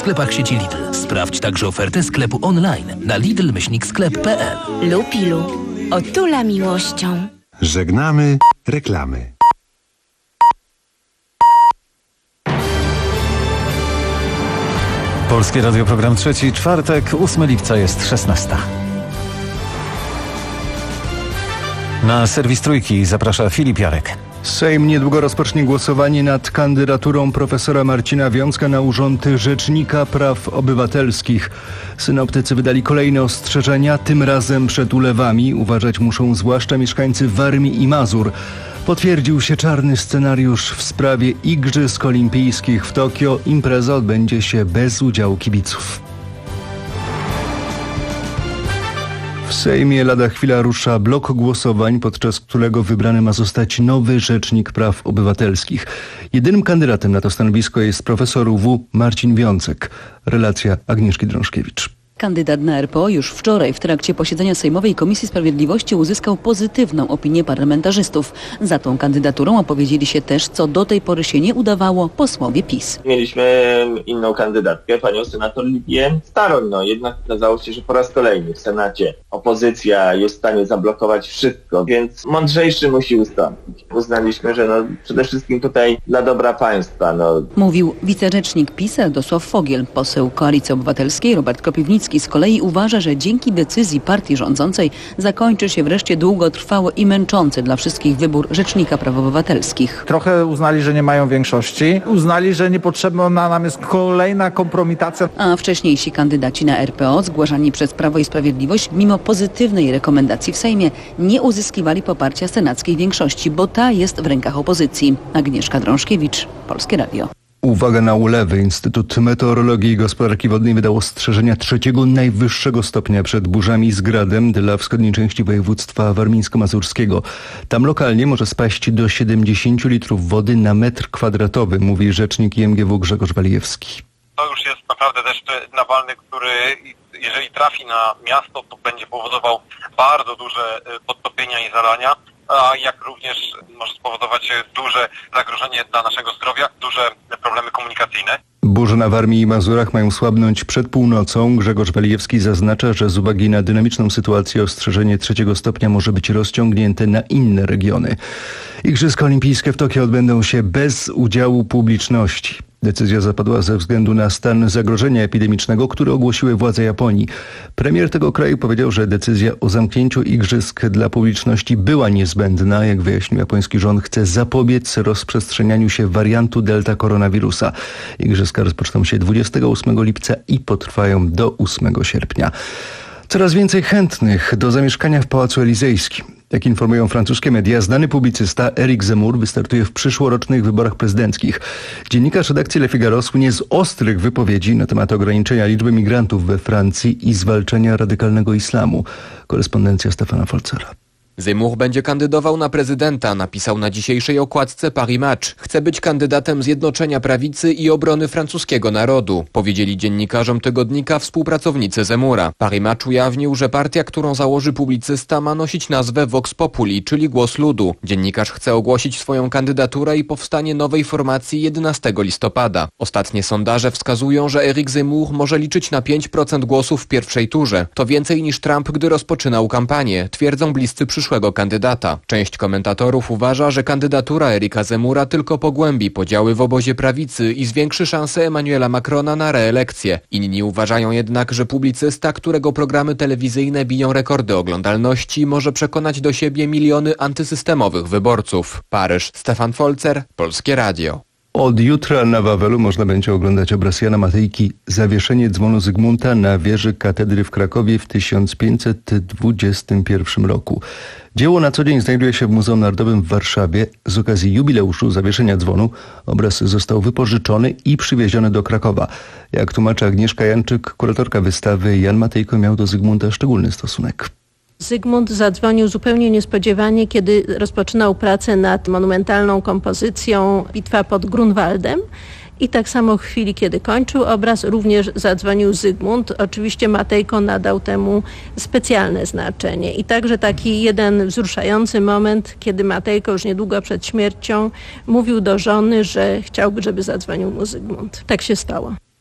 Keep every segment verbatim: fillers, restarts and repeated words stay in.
sklepach sieci Lidl. Sprawdź także ofertę sklepu online na lidl myślnik sklep kropka p l. Lupilu. Otula miłością. Żegnamy reklamy. Polskie Radio, program trzeci, czwartek, ósmego lipca, jest szesnasta. Na serwis Trójki zaprasza Filip Jarek. Sejm niedługo rozpocznie głosowanie nad kandydaturą profesora Marcina Wiącka na urząd Rzecznika Praw Obywatelskich. Synoptycy wydali kolejne ostrzeżenia, tym razem przed ulewami. Uważać muszą zwłaszcza mieszkańcy Warmii i Mazur. Potwierdził się czarny scenariusz w sprawie Igrzysk Olimpijskich w Tokio. Impreza odbędzie się bez udziału kibiców. W Sejmie lada chwila rusza blok głosowań, podczas którego wybrany ma zostać nowy Rzecznik Praw Obywatelskich. Jedynym kandydatem na to stanowisko jest profesor U W Marcin Wiącek. Relacja Agnieszki Drążkiewicz. Kandydat na R P O już wczoraj w trakcie posiedzenia Sejmowej Komisji Sprawiedliwości uzyskał pozytywną opinię parlamentarzystów. Za tą kandydaturą opowiedzieli się też, co do tej pory się nie udawało, posłowie PiS. Mieliśmy inną kandydatkę, panią senator Lidię Staroń. No jednak okazało się, że po raz kolejny w Senacie opozycja jest w stanie zablokować wszystko, więc mądrzejszy musi ustąpić. Uznaliśmy, że no przede wszystkim tutaj dla dobra państwa. No. Mówił wicerzecznik PiS Radosław Fogiel. Poseł Koalicji Obywatelskiej Robert Kropiwnicki z kolei uważa, że dzięki decyzji partii rządzącej zakończy się wreszcie długotrwały i męczący dla wszystkich wybór Rzecznika Praw Obywatelskich. Trochę uznali, że nie mają większości. Uznali, że niepotrzebna nam jest kolejna kompromitacja. A wcześniejsi kandydaci na R P O zgłaszani przez Prawo i Sprawiedliwość mimo pozytywnej rekomendacji w Sejmie nie uzyskiwali poparcia senackiej większości, bo ta jest w rękach opozycji. Agnieszka Drążkiewicz, Polskie Radio. Uwaga na ulewy. Instytut Meteorologii i Gospodarki Wodnej wydał ostrzeżenia trzeciego najwyższego stopnia przed burzami z gradem dla wschodniej części województwa warmińsko-mazurskiego. Tam lokalnie może spaść do siedemdziesiąt litrów wody na metr kwadratowy, mówi rzecznik I M G W Grzegorz Walijewski. To już jest naprawdę deszcz nawalny, który jeżeli trafi na miasto, to będzie powodował bardzo duże podtopienia i zalania, a jak również może spowodować duże zagrożenie dla naszego zdrowia, duże problemy komunikacyjne. Burze na Warmii i Mazurach mają słabnąć przed północą. Grzegorz Walijewski zaznacza, że z uwagi na dynamiczną sytuację ostrzeżenie trzeciego stopnia może być rozciągnięte na inne regiony. Igrzyska Olimpijskie w Tokio odbędą się bez udziału publiczności. Decyzja zapadła ze względu na stan zagrożenia epidemicznego, który ogłosiły władze Japonii. Premier tego kraju powiedział, że decyzja o zamknięciu igrzysk dla publiczności była niezbędna. Jak wyjaśnił japoński rząd, chce zapobiec rozprzestrzenianiu się wariantu delta koronawirusa. Igrzyska rozpoczną się dwudziestego ósmego lipca i potrwają do ósmego sierpnia. Coraz więcej chętnych do zamieszkania w Pałacu Elizejskim. Jak informują francuskie media, znany publicysta Éric Zemmour wystartuje w przyszłorocznych wyborach prezydenckich. Dziennikarz redakcji Le Figaro słynie z ostrych wypowiedzi na temat ograniczenia liczby migrantów we Francji i zwalczenia radykalnego islamu. Korespondencja Stefana Folzera. Zemmour będzie kandydował na prezydenta, napisał na dzisiejszej okładce Paris Match. Chce być kandydatem Zjednoczenia Prawicy i Obrony Francuskiego Narodu, powiedzieli dziennikarzom tygodnika współpracownicy Zemmoura. Paris Match ujawnił, że partia, którą założy publicysta, ma nosić nazwę Vox Populi, czyli Głos Ludu. Dziennikarz chce ogłosić swoją kandydaturę i powstanie nowej formacji jedenastego listopada. Ostatnie sondaże wskazują, że Éric Zemmour może liczyć na pięć procent głosów w pierwszej turze. To więcej niż Trump, gdy rozpoczynał kampanię, twierdzą bliscy przyszłego kandydata. Część komentatorów uważa, że kandydatura Erika Zemmoura tylko pogłębi podziały w obozie prawicy i zwiększy szanse Emmanuela Macrona na reelekcję. Inni uważają jednak, że publicysta, którego programy telewizyjne biją rekordy oglądalności, może przekonać do siebie miliony antysystemowych wyborców. Paryż, Stefan Folzer, Polskie Radio. Od jutra na Wawelu można będzie oglądać obraz Jana Matejki Zawieszenie dzwonu Zygmunta na wieży katedry w Krakowie w tysiąc pięćset dwudziestym pierwszym roku. Dzieło na co dzień znajduje się w Muzeum Narodowym w Warszawie. Z okazji jubileuszu zawieszenia dzwonu obraz został wypożyczony i przywieziony do Krakowa. Jak tłumaczy Agnieszka Janczyk, kuratorka wystawy, Jan Matejko miał do Zygmunta szczególny stosunek. Zygmunt zadzwonił zupełnie niespodziewanie, kiedy rozpoczynał pracę nad monumentalną kompozycją Bitwa pod Grunwaldem. I tak samo w chwili, kiedy kończył obraz, również zadzwonił Zygmunt. Oczywiście Matejko nadał temu specjalne znaczenie. I także taki jeden wzruszający moment, kiedy Matejko już niedługo przed śmiercią mówił do żony, że chciałby, żeby zadzwonił mu Zygmunt. Tak się stało.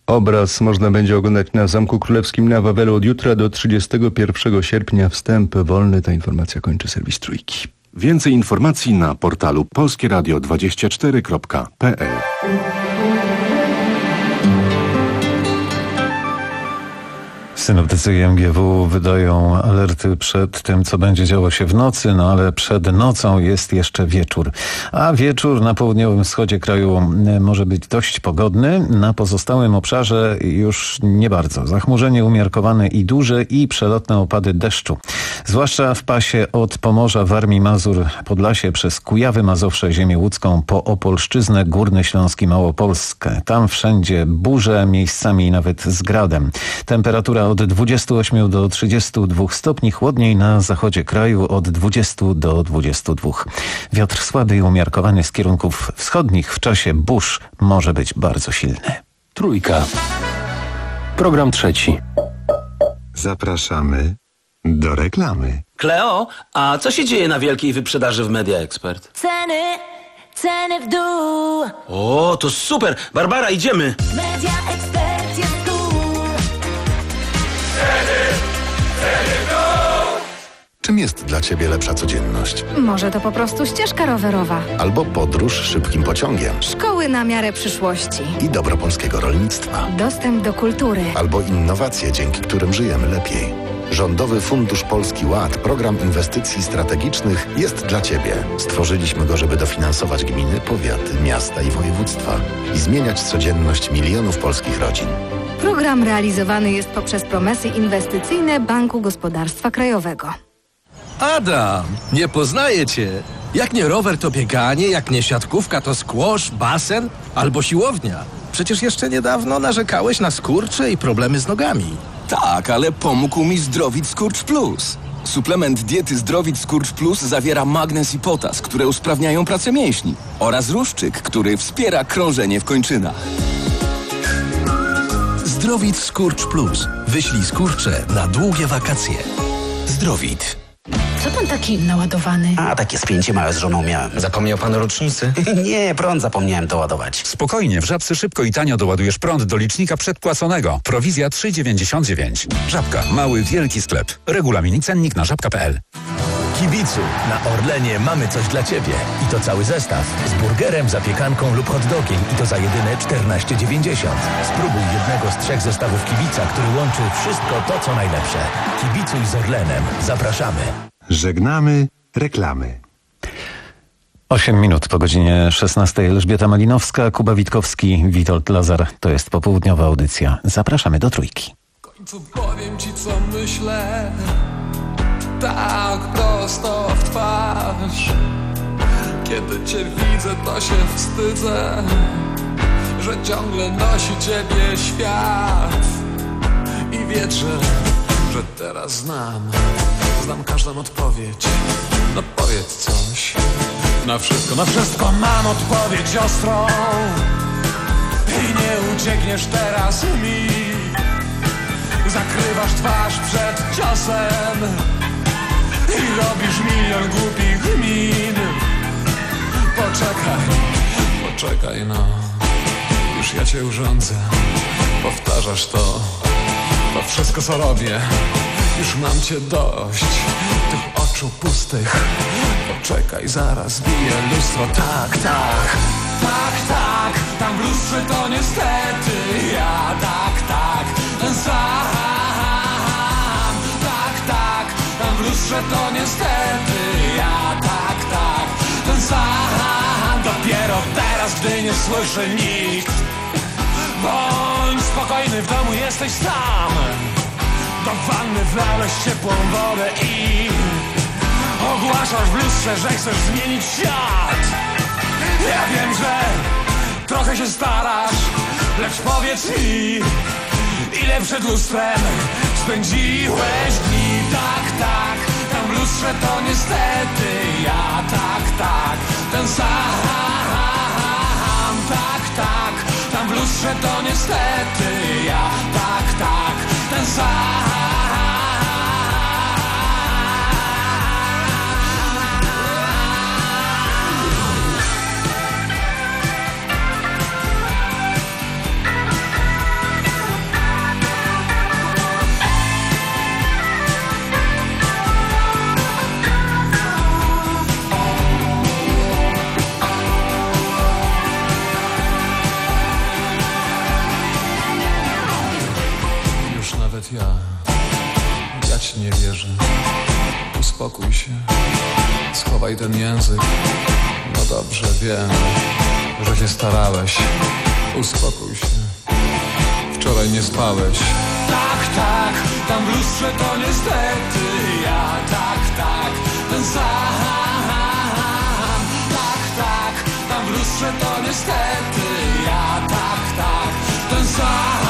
Obraz można będzie oglądać na Zamku Królewskim na Wawelu od jutra do trzydziestego pierwszego sierpnia. Wstęp wolny. Ta informacja kończy serwis Trójki. Więcej informacji na portalu polskie radio dwadzieścia cztery kropka p l. Synoptycy M G W wydają alerty przed tym, co będzie działo się w nocy, no ale przed nocą jest jeszcze wieczór. A wieczór na południowym wschodzie kraju może być dość pogodny, na pozostałym obszarze już nie bardzo. Zachmurzenie umiarkowane i duże i przelotne opady deszczu. Zwłaszcza w pasie od Pomorza, Warmii, Mazur, Podlasie, przez Kujawy, Mazowsze, Ziemię Łódzką, po Opolszczyznę, Górny Śląsk i Małopolskę. Tam wszędzie burze, miejscami nawet z gradem. Temperatura od dwudziestu ośmiu do trzydziestu dwóch stopni, chłodniej na zachodzie kraju od dwudziestu do dwudziestu dwóch. Wiatr słaby i umiarkowany z kierunków wschodnich w czasie burz może być bardzo silny. Trójka. Program trzeci. Zapraszamy do reklamy. Kleo, a co się dzieje na wielkiej wyprzedaży w Media Expert? Ceny, ceny w dół. O, to super! Barbara, idziemy! Media Expert jest tu. Czym jest dla Ciebie lepsza codzienność? Może to po prostu ścieżka rowerowa. Albo podróż szybkim pociągiem. Szkoły na miarę przyszłości. I dobro polskiego rolnictwa. Dostęp do kultury. Albo innowacje, dzięki którym żyjemy lepiej. Rządowy Fundusz Polski Ład, program inwestycji strategicznych, jest dla Ciebie. Stworzyliśmy go, żeby dofinansować gminy, powiaty, miasta i województwa i zmieniać codzienność milionów polskich rodzin. Program realizowany jest poprzez promesy inwestycyjne Banku Gospodarstwa Krajowego. Adam, nie poznaję cię. Jak nie rower, to bieganie, jak nie siatkówka, to squash, basen albo siłownia. Przecież jeszcze niedawno narzekałeś na skurcze i problemy z nogami. Tak, ale pomógł mi Zdrowit Skurcz Plus. Suplement diety Zdrowit Skurcz Plus zawiera magnez i potas, które usprawniają pracę mięśni, oraz ruszczyk, który wspiera krążenie w kończynach. Zdrowit Skurcz Plus. Wyślij skurcze na długie wakacje. Zdrowit. Co pan taki naładowany? A, takie spięcie małe z żoną miałem. Zapomniał pan o rocznicy? Nie, prąd zapomniałem doładować. Spokojnie, w Żabce szybko i tanio doładujesz prąd do licznika przedpłaconego. Prowizja trzy dziewięćdziesiąt dziewięć. Żabka. Mały, wielki sklep. Regulamin i cennik na żabka kropka p l. Kibicu, na Orlenie mamy coś dla Ciebie. I to cały zestaw. Z burgerem, zapiekanką lub hot dogiem. I to za jedyne czternaście dziewięćdziesiąt. Spróbuj jednego z trzech zestawów Kibica, który łączy wszystko to, co najlepsze. Kibicuj z Orlenem. Zapraszamy. Żegnamy reklamy. Osiem minut po godzinie szesnastej. Elżbieta Malinowska, Kuba Witkowski, Witold Lazar. To jest popołudniowa audycja. Zapraszamy do Trójki. W końcu powiem Ci, co myślę. Tak prosto w twarz. Kiedy Cię widzę, to się wstydzę, że ciągle nosi Ciebie świat. I wierzę, że teraz znam Znam każdą odpowiedź. No powiedz coś. Na wszystko, na wszystko mam odpowiedź ostrą. I nie uciekniesz teraz mi. Zakrywasz twarz przed ciosem i robisz milion głupich min. Poczekaj, poczekaj no. Już ja cię urządzę. Powtarzasz to, to wszystko co robię. Już mam cię dość, tych oczu pustych. Poczekaj, zaraz bije lustro. Tak, tak, tak, tak. Tam w lustrze to niestety ja. Tak, tak, ten sam. Tak, tak, tam w lustrze to niestety ja. Tak, tak, ten sam. Dopiero teraz, gdy nie słyszy nikt. Bądź spokojny, w domu jesteś sam. Do wanny wlałeś ciepłą wodę i ogłaszasz w lustrze, że chcesz zmienić świat. Ja wiem, że trochę się starasz, lecz powiedz mi, ile przed lustrem spędziłeś dni. Tak, tak, tam w lustrze to niestety ja. Tak, tak, ten sam. Tak, tak, tam w lustrze to niestety ja. Tak, tak, ten sam. nawet ja. Ja ci nie wierzę. Uspokój się. Schowaj ten język. No dobrze, wiem, że się starałeś. Uspokój się. Wczoraj nie spałeś. Tak, tak, tam w lustrze to niestety ja. Tak, tak, ten sam. Tak, tak, tam w lustrze to niestety ja. Tak, tak, ten sam.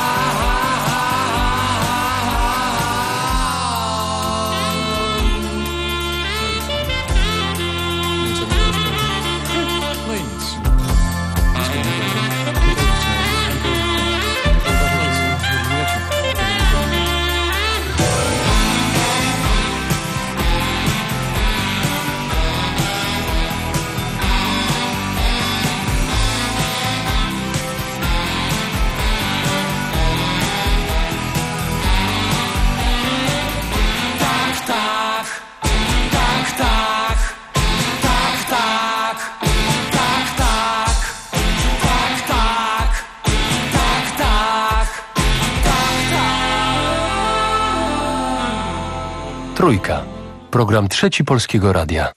Trójka. Program Trzeci Polskiego Radia.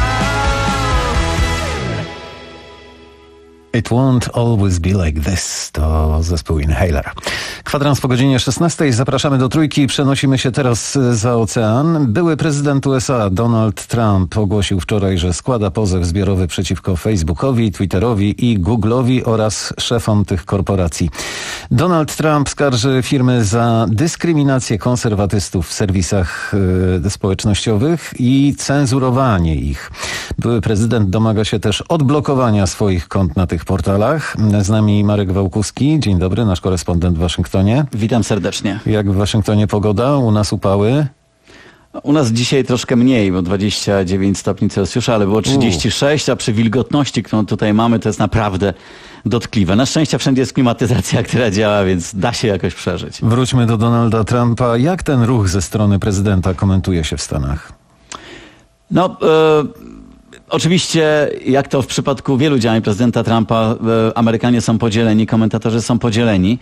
It won't always be like this. to zespół Inhaler. Kwadrans po godzinie szesnastej. Zapraszamy do Trójki. Przenosimy się teraz za ocean. Były prezydent U S A Donald Trump ogłosił wczoraj, że składa pozew zbiorowy przeciwko Facebookowi, Twitterowi i Google'owi oraz szefom tych korporacji. Donald Trump skarży firmy za dyskryminację konserwatystów w serwisach y, społecznościowych i cenzurowanie ich. Były prezydent domaga się też odblokowania swoich kont na tych portalach. Z nami Marek Wałkuski. Dzień dobry, nasz korespondent w Waszyngtonie. Witam serdecznie. Jak w Waszyngtonie pogoda? U nas upały? U nas dzisiaj troszkę mniej, bo dwadzieścia dziewięć stopni Celsjusza, ale było trzydzieści sześć, a przy wilgotności, którą tutaj mamy, to jest naprawdę dotkliwe. Na szczęście wszędzie jest klimatyzacja, która działa, więc da się jakoś przeżyć. Wróćmy do Donalda Trumpa. Jak ten ruch ze strony prezydenta komentuje się w Stanach? No... Y- Oczywiście, jak to w przypadku wielu działań prezydenta Trumpa, Amerykanie są podzieleni, komentatorzy są podzieleni.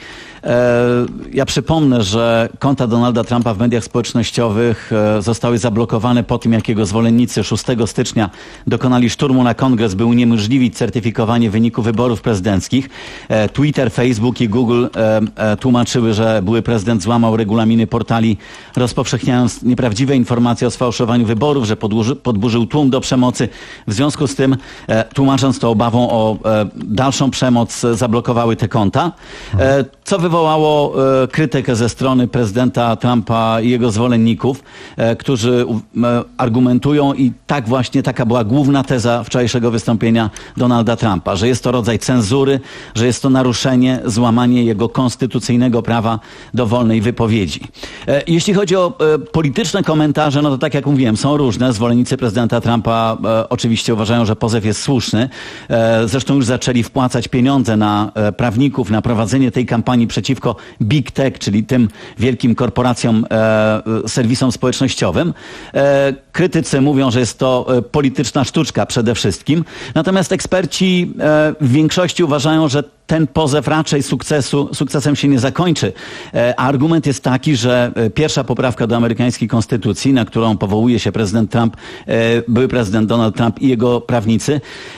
Ja przypomnę, że konta Donalda Trumpa w mediach społecznościowych zostały zablokowane po tym, jak jego zwolennicy szóstego stycznia dokonali szturmu na Kongres, by uniemożliwić certyfikowanie wyniku wyborów prezydenckich. Twitter, Facebook i Google tłumaczyły, że były prezydent złamał regulaminy portali, rozpowszechniając nieprawdziwe informacje o sfałszowaniu wyborów, że podburzył, podburzył tłum do przemocy. W związku z tym, e, tłumacząc to obawą o e, dalszą przemoc, zablokowały te konta, e, co wywołało e, krytykę ze strony prezydenta Trumpa i jego zwolenników, e, którzy e, argumentują i tak właśnie taka była główna teza wczorajszego wystąpienia Donalda Trumpa, że jest to rodzaj cenzury, że jest to naruszenie, złamanie jego konstytucyjnego prawa do wolnej wypowiedzi. E, jeśli chodzi o e, polityczne komentarze, no to tak jak mówiłem, są różne. Zwolennicy prezydenta Trumpa e, oczywiście uważają, że pozew jest słuszny. Zresztą już zaczęli wpłacać pieniądze na prawników, na prowadzenie tej kampanii przeciwko Big Tech, czyli tym wielkim korporacjom, serwisom społecznościowym. Krytycy mówią, że jest to polityczna sztuczka przede wszystkim. Natomiast eksperci w większości uważają, że ten pozew raczej sukcesu, sukcesem się nie zakończy. A argument jest taki, że pierwsza poprawka do amerykańskiej konstytucji, na którą powołuje się prezydent Trump, były prezydent Donald Trump i jego prawnicy,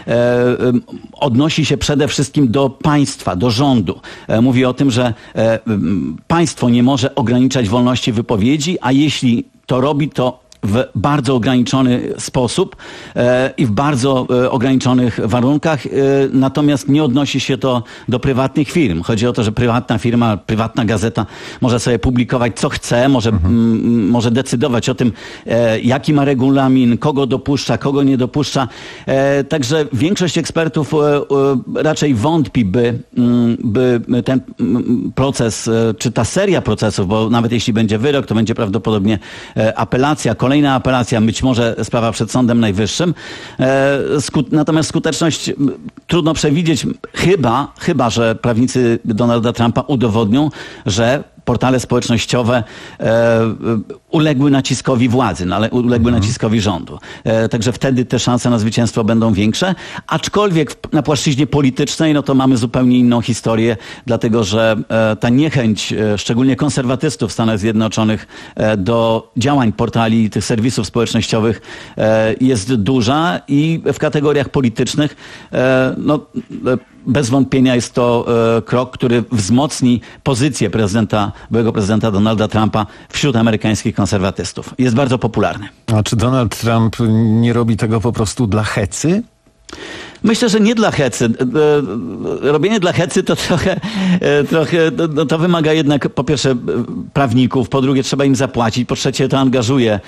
odnosi się przede wszystkim do państwa, do rządu. Mówi o tym, że państwo nie może ograniczać wolności wypowiedzi, a jeśli to robi, to w bardzo ograniczony sposób e, i w bardzo e, ograniczonych warunkach, e, natomiast nie odnosi się to do prywatnych firm. Chodzi o to, że prywatna firma, prywatna gazeta może sobie publikować co chce, może, mhm. m, może decydować o tym, e, jaki ma regulamin, kogo dopuszcza, kogo nie dopuszcza. E, także większość ekspertów e, e, raczej wątpi, by, m, by ten m, proces, e, czy ta seria procesów, bo nawet jeśli będzie wyrok, to będzie prawdopodobnie e, apelacja, kolejna apelacja, być może sprawa przed Sądem Najwyższym. E, skut, natomiast skuteczność trudno przewidzieć, chyba, chyba, że prawnicy Donalda Trumpa udowodnią, że portale społecznościowe e, uległy naciskowi władzy, no, ale uległy mhm. naciskowi rządu. E, także wtedy te szanse na zwycięstwo będą większe. Aczkolwiek w, na płaszczyźnie politycznej, no to mamy zupełnie inną historię, dlatego że e, ta niechęć, e, szczególnie konserwatystów w Stanach Zjednoczonych, e, do działań portali, tych serwisów społecznościowych e, jest duża i w kategoriach politycznych, e, no e, bez wątpienia jest to e, krok, który wzmocni pozycję prezydenta, byłego prezydenta Donalda Trumpa wśród amerykańskich konserwatystów. Jest bardzo popularny. A czy Donald Trump nie robi tego po prostu dla hecy? Myślę, że nie dla hecy. Robienie dla hecy to trochę, trochę no to wymaga jednak po pierwsze prawników, po drugie trzeba im zapłacić, po trzecie to angażuje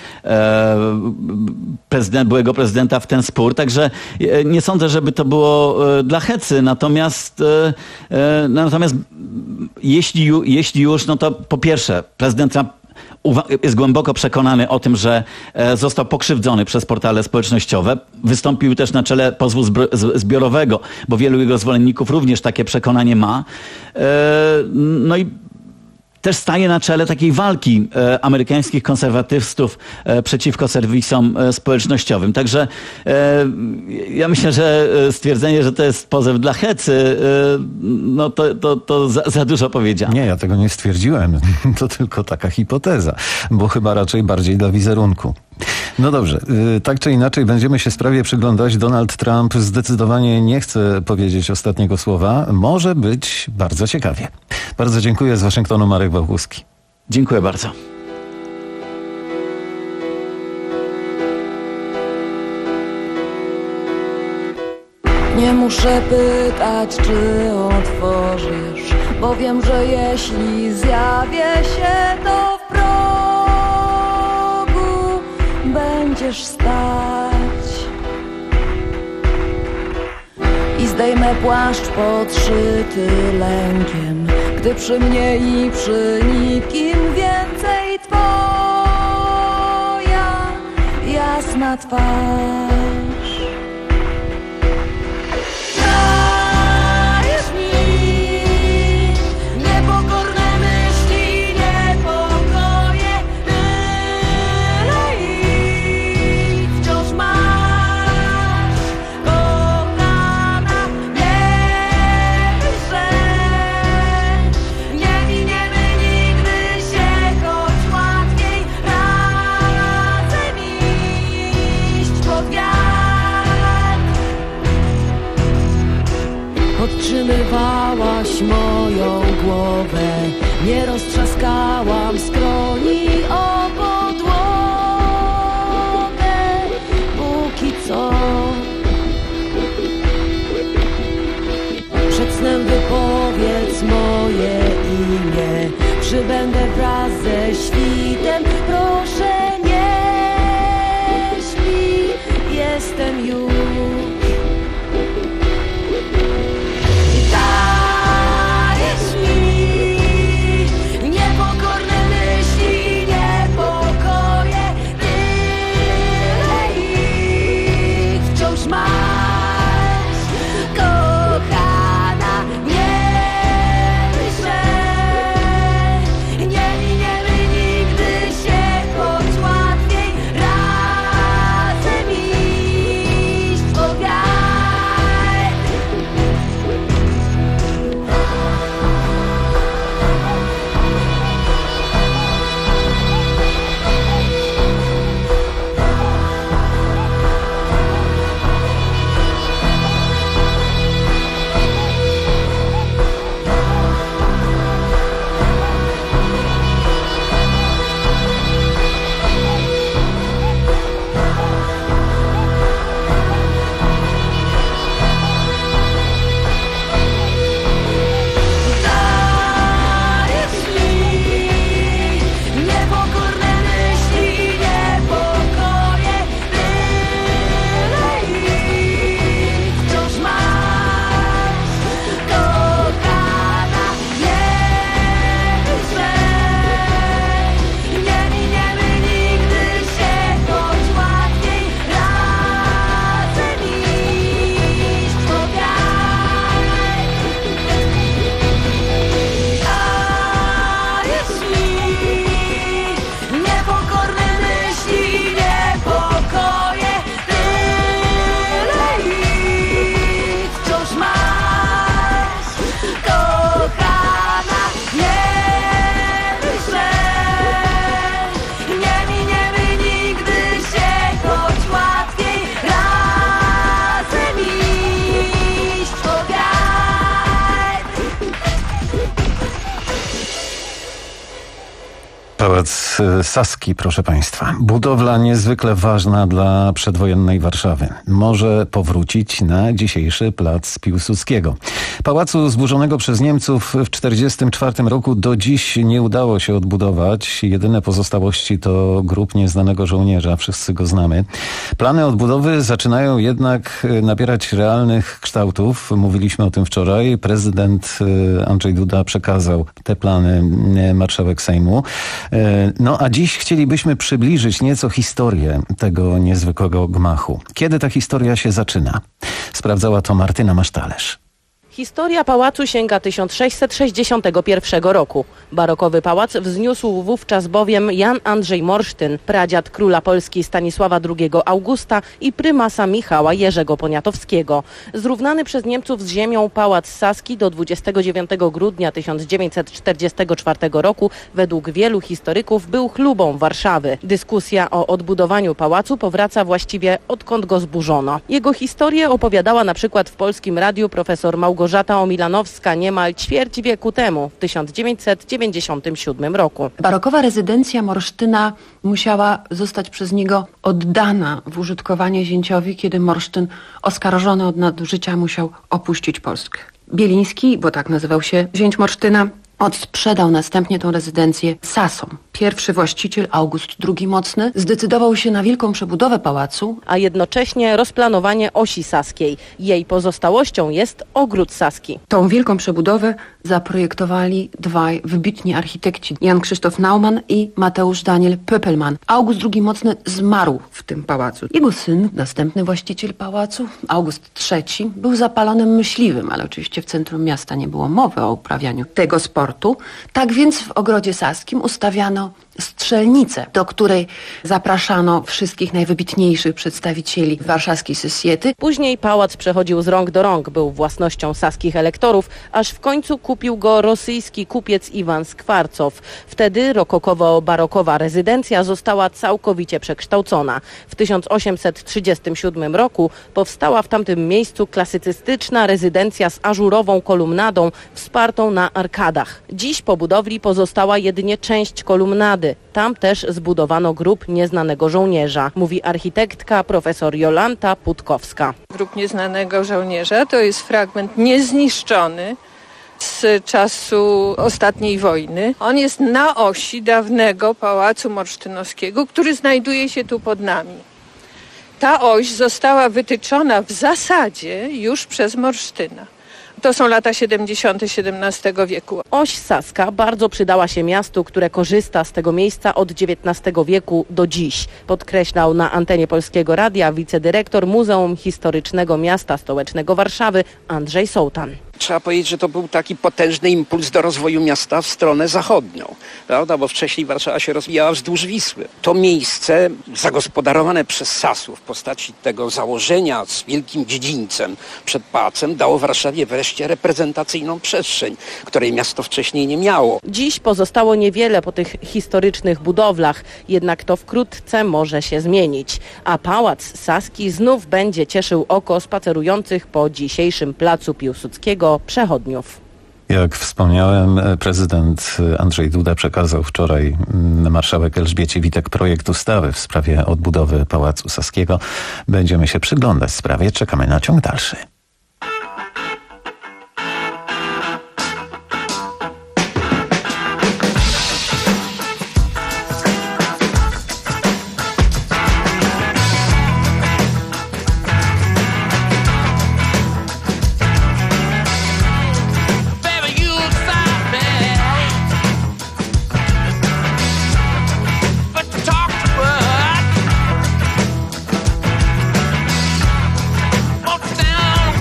prezydent, byłego prezydenta w ten spór. Także nie sądzę, żeby to było dla hecy. Natomiast, natomiast jeśli, jeśli już, no to po pierwsze prezydent Trump jest głęboko przekonany o tym, że został pokrzywdzony przez portale społecznościowe. Wystąpił też na czele pozwu zbiorowego, bo wielu jego zwolenników również takie przekonanie ma. No i też staje na czele takiej walki e, amerykańskich konserwatystów e, przeciwko serwisom e, społecznościowym. Także e, ja myślę, że stwierdzenie, że to jest pozew dla hecy, e, no to, to, to za, za dużo powiedziane. Nie, ja tego nie stwierdziłem. To tylko taka hipoteza, bo chyba raczej bardziej dla wizerunku. No dobrze, tak czy inaczej będziemy się sprawie przyglądać. Donald Trump zdecydowanie nie chce powiedzieć ostatniego słowa. Może być bardzo ciekawie. Bardzo dziękuję. Z Waszyngtonu Marek Wałkuski. Dziękuję bardzo. Nie muszę pytać, czy otworzysz, bo wiem, że jeśli zjawię się, to w progu będziesz stać i zdejmę płaszcz podszyty lękiem, gdy przy mnie i przy nikim więcej twoja jasna twarz. Podtrzymywałaś moją głowę, nie roztrzaskałam skroni o podłogę. Póki co przed snem wypowiedz moje imię, przybędę wraz ze świtem. Proszę nie śpi, jestem już. Pałac Saski, proszę Państwa. Budowla niezwykle ważna dla przedwojennej Warszawy. Może powrócić na dzisiejszy plac Piłsudskiego. Pałacu zburzonego przez Niemców w tysiąc dziewięćset czterdziestym czwartym roku do dziś nie udało się odbudować. Jedyne pozostałości to grób nieznanego żołnierza. Wszyscy go znamy. Plany odbudowy zaczynają jednak nabierać realnych kształtów. Mówiliśmy o tym wczoraj. Prezydent Andrzej Duda przekazał te plany marszałek Sejmu. No a dziś chcielibyśmy przybliżyć nieco historię tego niezwykłego gmachu. Kiedy ta historia się zaczyna? Sprawdzała to Martyna Masztalerz. Historia pałacu sięga tysiąc sześćset sześćdziesiątego pierwszego roku. Barokowy pałac wzniósł wówczas bowiem Jan Andrzej Morsztyn, pradziad króla Polski Stanisława drugiego Augusta i prymasa Michała Jerzego Poniatowskiego. Zrównany przez Niemców z ziemią Pałac Saski do dwudziestego dziewiątego grudnia tysiąc dziewięćset czterdziestego czwartego roku według wielu historyków był chlubą Warszawy. Dyskusja o odbudowaniu pałacu powraca właściwie odkąd go zburzono. Jego historię opowiadała na przykład w Polskim Radiu profesor Małgorzata Omilanowska niemal ćwierć wieku temu, w tysiąc dziewięćset dziewięćdziesiątym siódmym roku. Barokowa rezydencja Morsztyna musiała zostać przez niego oddana w użytkowanie zięciowi, kiedy Morsztyn oskarżony od nadużycia musiał opuścić Polskę. Bieliński, bo tak nazywał się zięć Morsztyna, odsprzedał następnie tę rezydencję Sasom. Pierwszy właściciel, August drugi Mocny, zdecydował się na wielką przebudowę pałacu, a jednocześnie rozplanowanie osi saskiej. Jej pozostałością jest ogród saski. Tą wielką przebudowę zaprojektowali dwaj wybitni architekci, Jan Krzysztof Naumann i Mateusz Daniel Pöppelmann. August drugi Mocny zmarł w tym pałacu. Jego syn, następny właściciel pałacu, August trzeci, był zapalonym myśliwym, ale oczywiście w centrum miasta nie było mowy o uprawianiu tego sportu. Tak więc w ogrodzie saskim ustawiano strzelnicę, do której zapraszano wszystkich najwybitniejszych przedstawicieli warszawskiej socjety. Później pałac przechodził z rąk do rąk, był własnością saskich elektorów, aż w końcu kupił go rosyjski kupiec Iwan Skwarcow. Wtedy rokokowo-barokowa rezydencja została całkowicie przekształcona. W tysiąc osiemset trzydziestym siódmym roku powstała w tamtym miejscu klasycystyczna rezydencja z ażurową kolumnadą wspartą na arkadach. Dziś po budowli pozostała jedynie część kolumnady. Tam też zbudowano grób nieznanego żołnierza, mówi architektka profesor Jolanta Putkowska. Grób nieznanego żołnierza to jest fragment niezniszczony z czasu ostatniej wojny. On jest na osi dawnego Pałacu Morsztynowskiego, który znajduje się tu pod nami. Ta oś została wytyczona w zasadzie już przez Morsztyna. To są lata siedemdziesiąte siedemnastego wieku. Oś saska bardzo przydała się miastu, które korzysta z tego miejsca od dziewiętnastego wieku do dziś. Podkreślał na antenie Polskiego Radia wicedyrektor Muzeum Historycznego Miasta Stołecznego Warszawy Andrzej Sołtan. Trzeba powiedzieć, że to był taki potężny impuls do rozwoju miasta w stronę zachodnią, prawda? Bo wcześniej Warszawa się rozwijała wzdłuż Wisły. To miejsce zagospodarowane przez Sasów w postaci tego założenia z wielkim dziedzińcem przed pałacem dało Warszawie wreszcie reprezentacyjną przestrzeń, której miasto wcześniej nie miało. Dziś pozostało niewiele po tych historycznych budowlach, jednak to wkrótce może się zmienić. A Pałac Saski znów będzie cieszył oko spacerujących po dzisiejszym placu Piłsudskiego przechodniów. Jak wspomniałem, prezydent Andrzej Duda przekazał wczoraj marszałek Elżbiecie Witek projekt ustawy w sprawie odbudowy Pałacu Saskiego. Będziemy się przyglądać sprawie, czekamy na ciąg dalszy. Down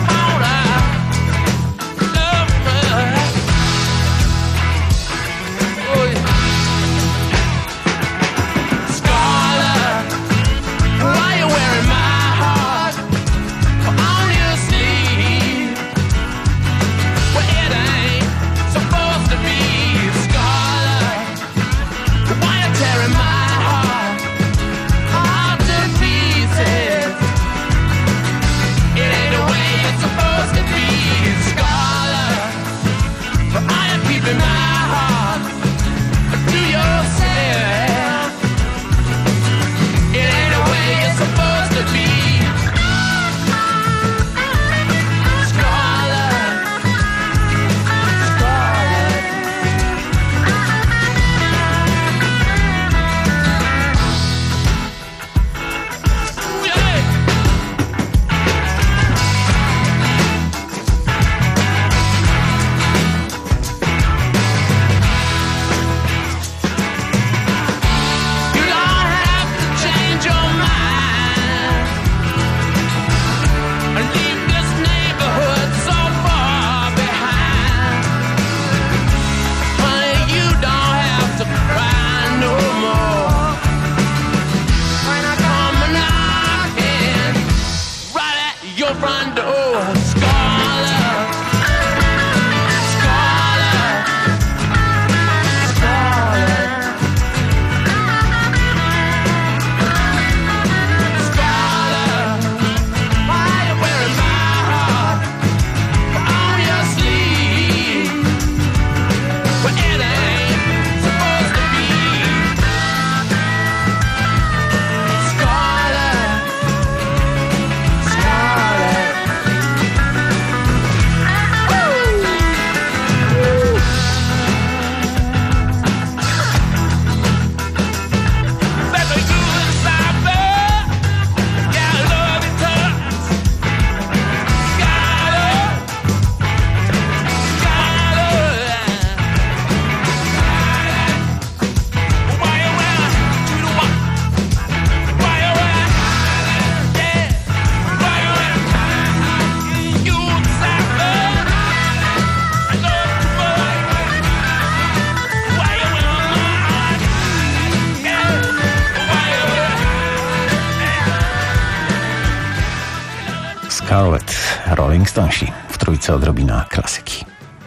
Scarlett, Rolling Stonesi. W trójce odrobina klasyki.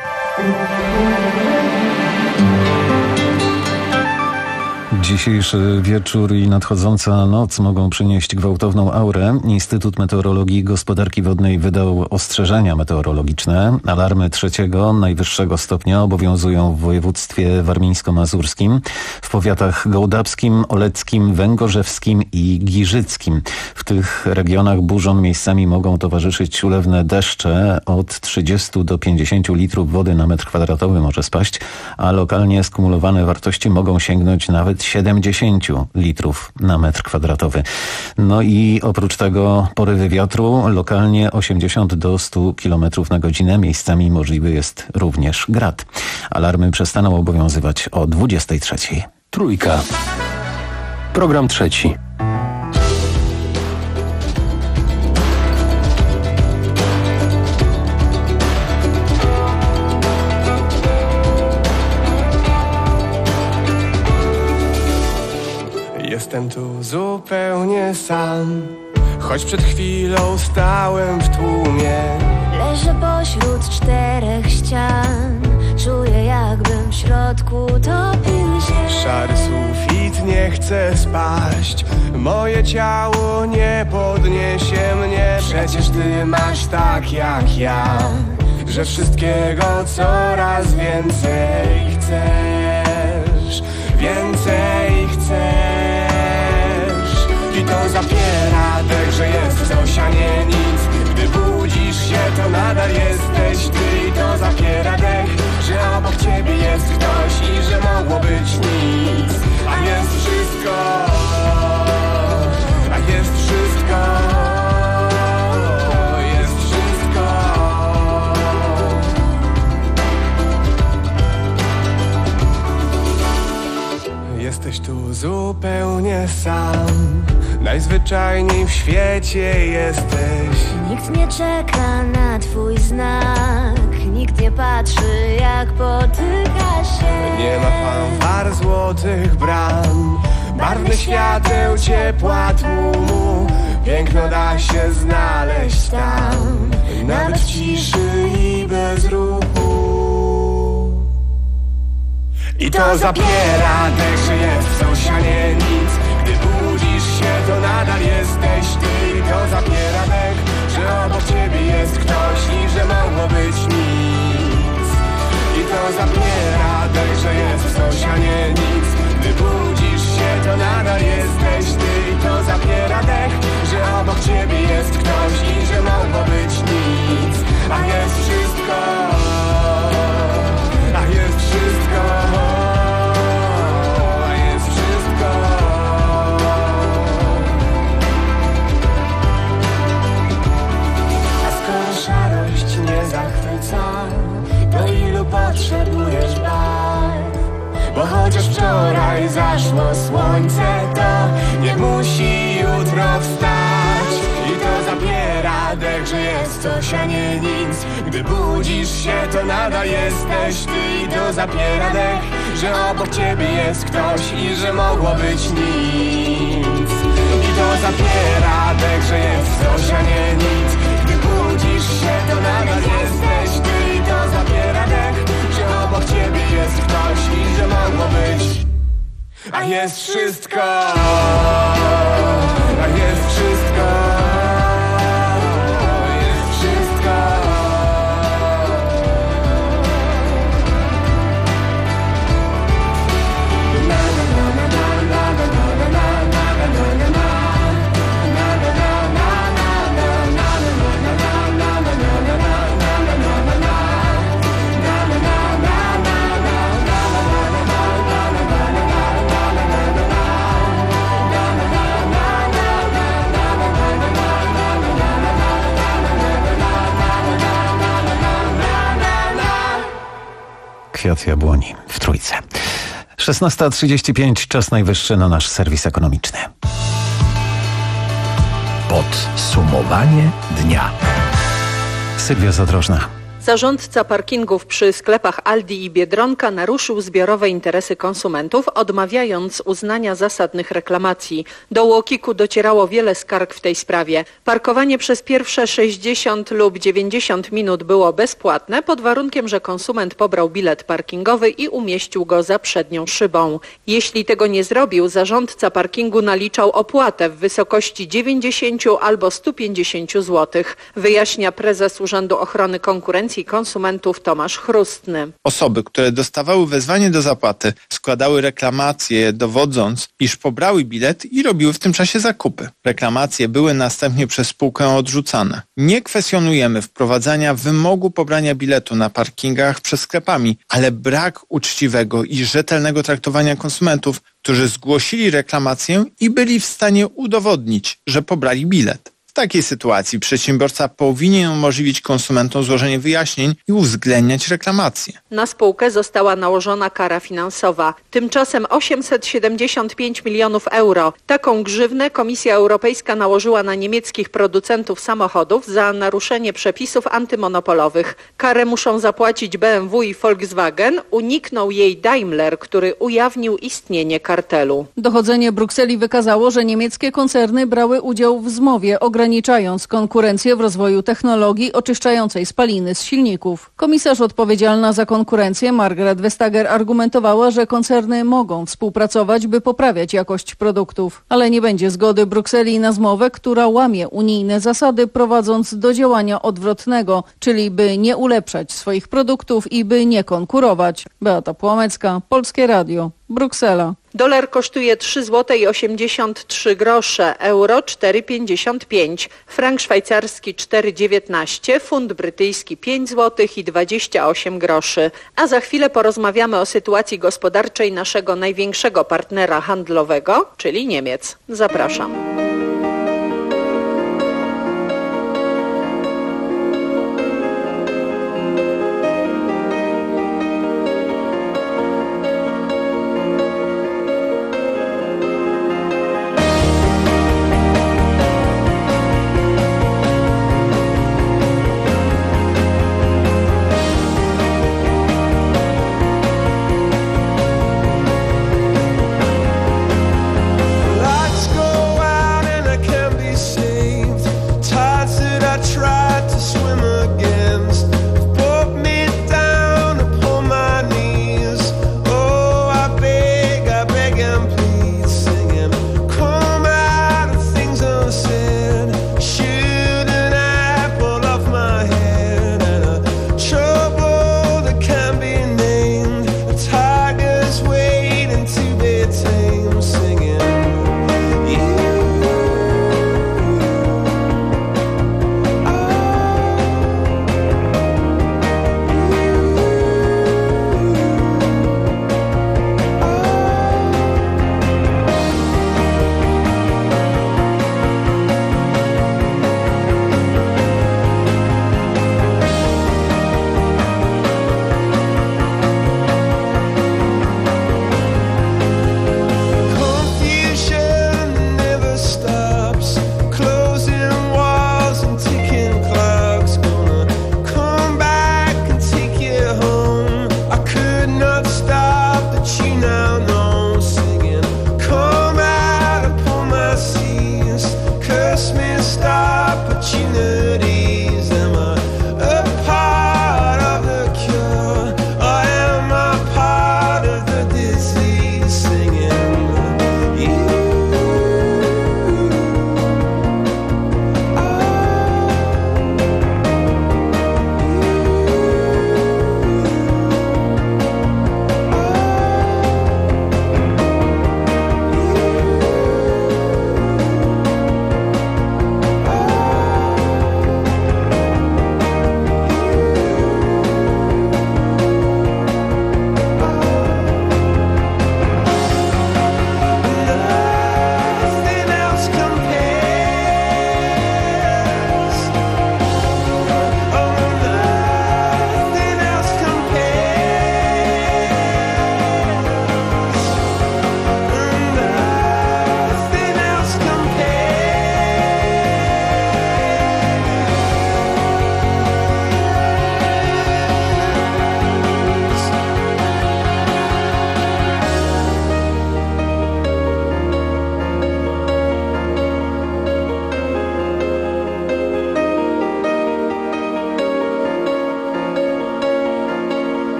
Dzisiejszy wieczór i nadchodząca noc mogą przynieść gwałtowną aurę. Instytut Meteorologii i Gospodarki Wodnej wydał ostrzeżenia meteorologiczne. Alarmy trzeciego, najwyższego stopnia obowiązują w województwie warmińsko-mazurskim, w powiatach gołdapskim, oleckim, węgorzewskim i giżyckim. W tych regionach burzom miejscami mogą towarzyszyć ulewne deszcze. Od trzydziestu do pięćdziesięciu litrów wody na metr kwadratowy może spaść, a lokalnie skumulowane wartości mogą sięgnąć nawet siedemdziesięciu litrów na metr kwadratowy. No i oprócz tego porywy wiatru, lokalnie osiemdziesiąt do stu kilometrów na godzinę. Miejscami możliwy jest również grad. Alarmy przestaną obowiązywać o dwudziestej trzeciej. Trójka. Program trzeci. Jestem tu zupełnie sam, choć przed chwilą stałem w tłumie. Leżę pośród czterech ścian, czuję jakbym w środku topił się. Szary sufit nie chce spaść, moje ciało nie podniesie mnie. Przecież ty masz tak jak ja, że wszystkiego coraz więcej chcesz, więcej chcesz. I to zapiera dech, że jest coś, a nie nic. Gdy budzisz się, to nadal jesteś ty. I to zapiera dech, że obok ciebie jest ktoś i że mogło być nic. A jest wszystko, a jest wszystko, jest wszystko. Jesteś tu zupełnie sam, najzwyczajniej w świecie jesteś. Nikt nie czeka na twój znak, nikt nie patrzy jak potyka się. Nie ma fanfar złotych bram, barwnych świateł, ciepła tłumu. Piękno da się znaleźć tam, nawet w ciszy i bez ruchu. I to zapiera dech, że jest coś, a nie nic. Gdy budzisz się, to nadal jesteś ty. I to zapiera dech, że obok ciebie jest ktoś i że mogło być nic. I to zapiera dech, że jest coś, a nie nic. Gdy budzisz się, to nadal jesteś ty. I to zapiera dech, że obok ciebie jest ktoś i że mogło być nic. A jest wszystko, a jest wszystko. To ilu potrzebujesz barw? Bo chociaż wczoraj zaszło słońce, to nie musi jutro wstać. I to zabiera dech, że jest coś, a nie nic. Gdy budzisz się, to nadal jesteś ty. I to zabiera dech, że obok ciebie jest ktoś i że mogło być nic. I to zabiera dech, że jest coś, a nie nic. Gdy budzisz się, to nadal jesteś ty. I to zabiera dech, że obok ciebie jest ktoś i że mogło być. A jest wszystko, a jest wszystko, jest wszystko. Kwiat jabłoni w trójce. szesnasta trzydzieści pięć, czas najwyższy na nasz serwis ekonomiczny. Podsumowanie dnia. Sylwia Zadrożna. Zarządca parkingów przy sklepach Aldi i Biedronka naruszył zbiorowe interesy konsumentów, odmawiając uznania zasadnych reklamacji. Do UOKiK-u docierało wiele skarg w tej sprawie. Parkowanie przez pierwsze sześćdziesiąt lub dziewięćdziesiąt minut było bezpłatne pod warunkiem, że konsument pobrał bilet parkingowy i umieścił go za przednią szybą. Jeśli tego nie zrobił, zarządca parkingu naliczał opłatę w wysokości dziewięćdziesiąt albo sto pięćdziesiąt złotych, wyjaśnia prezes Urzędu Ochrony Konkurencji i Konsumentów Tomasz Chrustny. Osoby, które dostawały wezwanie do zapłaty, składały reklamacje, dowodząc, iż pobrały bilet i robiły w tym czasie zakupy. Reklamacje były następnie przez spółkę odrzucane. Nie kwestionujemy wprowadzania wymogu pobrania biletu na parkingach przed sklepami, ale brak uczciwego i rzetelnego traktowania konsumentów, którzy zgłosili reklamację i byli w stanie udowodnić, że pobrali bilet. W takiej sytuacji przedsiębiorca powinien umożliwić konsumentom złożenie wyjaśnień i uwzględniać reklamacje. Na spółkę została nałożona kara finansowa, tymczasem osiemset siedemdziesiąt pięć milionów euro. Taką grzywnę Komisja Europejska nałożyła na niemieckich producentów samochodów za naruszenie przepisów antymonopolowych. Karę muszą zapłacić B M W i Volkswagen, uniknął jej Daimler, który ujawnił istnienie kartelu. Dochodzenie Brukseli wykazało, że niemieckie koncerny brały udział w zmowie ograniczającej konkurencję w rozwoju technologii oczyszczającej spaliny z silników. Komisarz odpowiedzialna za konkurencję Margrethe Vestager argumentowała, że koncerny mogą współpracować, by poprawiać jakość produktów, ale nie będzie zgody Brukseli na zmowę, która łamie unijne zasady, prowadząc do działania odwrotnego, czyli by nie ulepszać swoich produktów i by nie konkurować. Beata Płomecka, Polskie Radio, Bruksela. Dolar kosztuje trzy złote i osiemdziesiąt trzy grosze, euro cztery pięćdziesiąt pięć, frank szwajcarski cztery dziewiętnaście, funt brytyjski pięć złotych i dwadzieścia osiem groszy. A za chwilę porozmawiamy o sytuacji gospodarczej naszego największego partnera handlowego, czyli Niemiec. Zapraszam.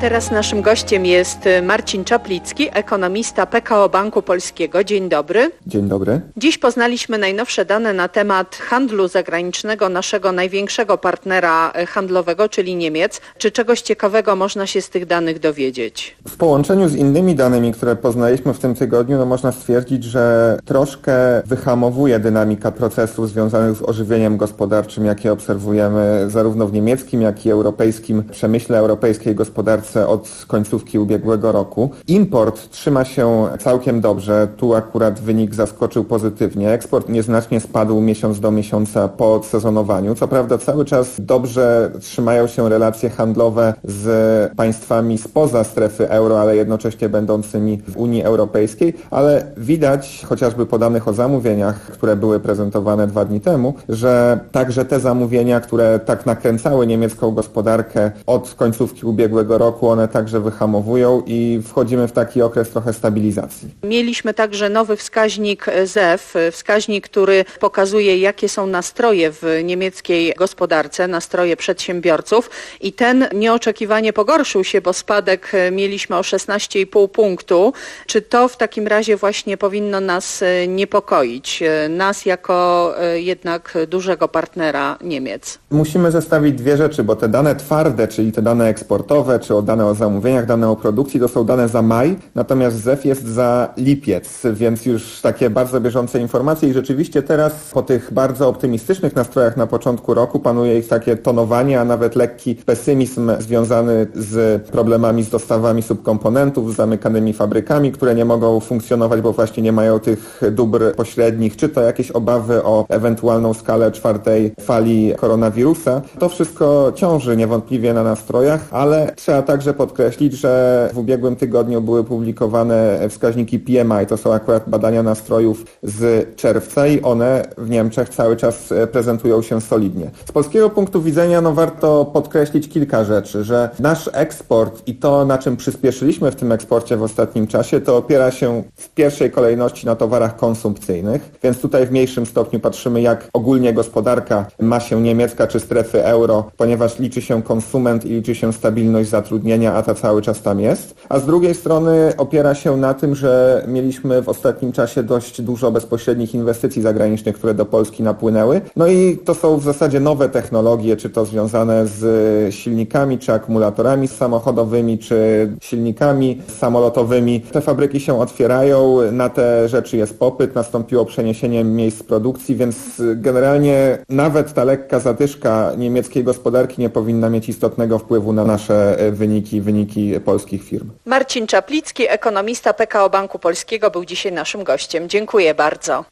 Teraz naszym gościem jest Marcin Czaplicki, ekonomista P K O Banku Polskiego. Dzień dobry. Dzień dobry. Dziś poznaliśmy najnowsze dane na temat handlu zagranicznego naszego największego partnera handlowego, czyli Niemiec. Czy czegoś ciekawego można się z tych danych dowiedzieć? W połączeniu z innymi danymi, które poznaliśmy w tym tygodniu, no można stwierdzić, że troszkę wyhamowuje dynamika procesów związanych z ożywieniem gospodarczym, jakie obserwujemy zarówno w niemieckim, jak i europejskim przemyśle, europejskiej gospodarce od końcówki ubiegłego roku. Import trzyma się całkiem dobrze. Tu akurat wynik zaskoczył pozytywnie. Eksport nieznacznie spadł miesiąc do miesiąca po odsezonowaniu. Co prawda cały czas dobrze trzymają się relacje handlowe z państwami spoza strefy euro, ale jednocześnie będącymi w Unii Europejskiej, ale widać chociażby po danych o zamówieniach, które były prezentowane dwa dni temu, że także te zamówienia, które tak nakręcały niemiecką gospodarkę od końcówki ubiegłego roku, one także wyhamowują i wchodzimy w taki okres trochę stabilizacji. Mieliśmy także nowy wskaźnik Z E F, wskaźnik, który pokazuje, jakie są nastroje w niemieckiej gospodarce, nastroje przedsiębiorców i ten nieoczekiwanie pogorszył się, bo spadek mieliśmy o szesnaście i pół punktu. Czy to w takim razie właśnie powinno nas niepokoić, nas jako jednak dużego partnera Niemiec? Musimy zestawić dwie rzeczy, bo te dane twarde, czyli te dane eksportowe, czy o dane o zamówieniach, dane o produkcji, to są dane za maj, natomiast Z E F jest za lipiec, więc już takie bardzo bieżące informacje i rzeczywiście teraz po tych bardzo optymistycznych nastrojach na początku roku panuje ich takie tonowanie, a nawet lekki pesymizm związany z problemami z dostawami subkomponentów, z zamykanymi fabrykami, które nie mogą funkcjonować, bo właśnie nie mają tych dóbr pośrednich, czy to jakieś obawy o ewentualną skalę czwartej fali koronawirusa. To wszystko ciąży niewątpliwie na nastrojach, ale trzeba także podkreślić, że w ubiegłym tygodniu były publikowane wskaźniki P M I, to są akurat badania nastrojów z czerwca i one w Niemczech cały czas prezentują się solidnie. Z polskiego punktu widzenia no warto podkreślić kilka rzeczy, że nasz eksport i to, na czym przyspieszyliśmy w tym eksporcie w ostatnim czasie, to opiera się w pierwszej kolejności na towarach konsumpcyjnych, więc tutaj w mniejszym stopniu patrzymy, jak ogólnie gospodarka ma się niemiecka czy strefy euro, ponieważ liczy się konsument i liczy się stabilność zatrudnienia, a ta cały czas tam jest. A z drugiej strony opiera się na tym, że mieliśmy w ostatnim czasie dość dużo bezpośrednich inwestycji zagranicznych, które do Polski napłynęły. No i to są w zasadzie nowe technologie, czy to związane z silnikami, czy akumulatorami samochodowymi, czy silnikami samolotowymi. Te fabryki się otwierają, na te rzeczy jest popyt, nastąpiło przeniesienie miejsc produkcji, więc generalnie nawet ta lekka zadyszka niemieckiej gospodarki nie powinna mieć istotnego wpływu na nasze wyniki, wyniki polskich firm. Marcin Czaplicki, ekonomista P K O Banku Polskiego, był dzisiaj naszym gościem. Dziękuję bardzo.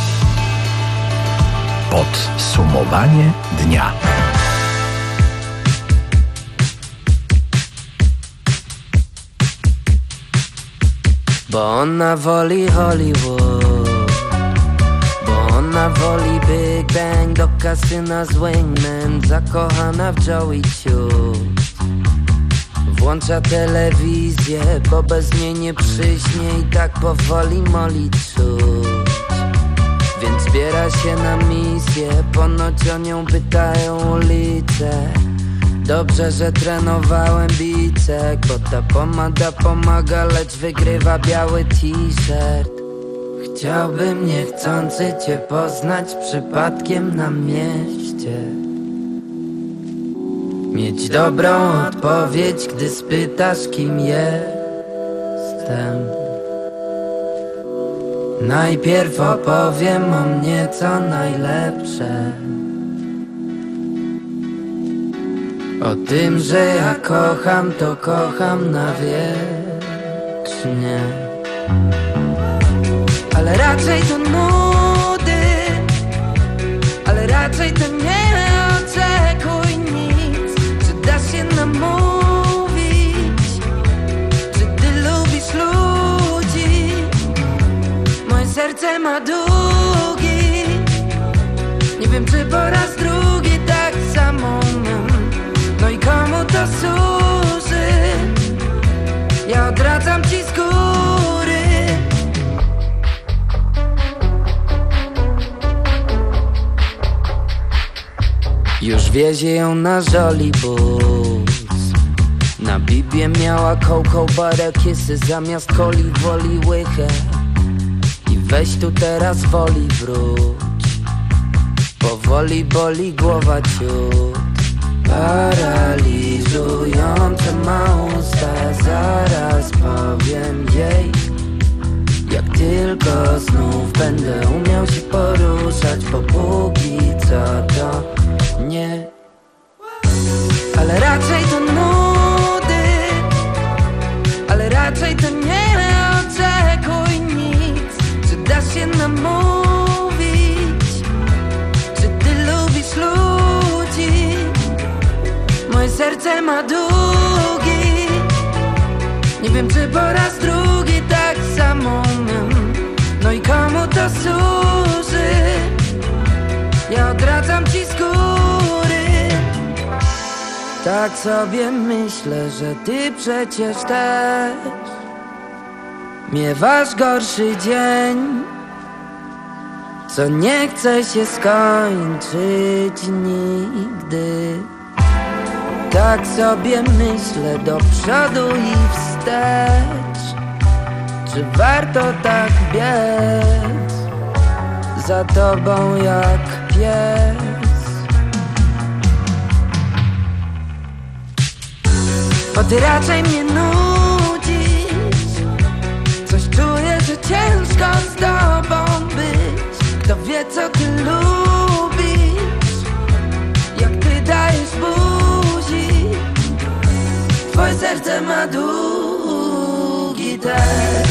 Podsumowanie dnia. Bo ona woli Hollywood, bo ona woli Big Bang do kasyna z Wingman, zakochana w Joey Ciut. Włącza telewizję, bo bez niej nie przyśnie i tak powoli moli czuć. Więc zbiera się na misję, ponoć o nią pytają ulice. Dobrze, że trenowałem bicek, bo ta pomada pomaga, lecz wygrywa biały t-shirt. Chciałbym niechcący cię poznać przypadkiem na mieście, mieć dobrą odpowiedź, gdy spytasz, kim jestem. Najpierw opowiem o mnie co najlepsze, o tym, że ja kocham, to kocham na wiecznie. Ale raczej to nudy, ale raczej to nie oczekuj nic. Czy da się namówić, czy ty lubisz ludzi? Moje serce ma długi, nie wiem czy po raz drugi tak samo. No i komu to służy? Ja odradzam ci z góry. Już wiezie ją na żoli bus, Na bibie miała cocoa butter kissy zamiast coli woli łychę. I weź tu teraz woli wróć. Powoli boli głowa ciut. Paraliżujące ma usta. Zaraz powiem jej. Jak tylko znów będę umiał się poruszać. Bo póki co to nie. Ale raczej to nudy. Ale raczej to nie oczekuj nic. Czy dasz się namówić? Czy ty lubisz ludzi? Moje serce ma długi. Nie wiem czy po raz drugi tak samo umiem. No i komu to służy? Ja odradzam ci skóry. Tak sobie myślę, że ty przecież też miewasz gorszy dzień, co nie chce się skończyć nigdy. Tak sobie myślę do przodu i wstecz. Czy warto tak biec za tobą jak pies? Bo ty raczej mnie nudzisz. Coś czuję, że ciężko z tobą być. Kto wie co ty lubisz, jak ty dajesz buzi. Twoje serce ma długi też.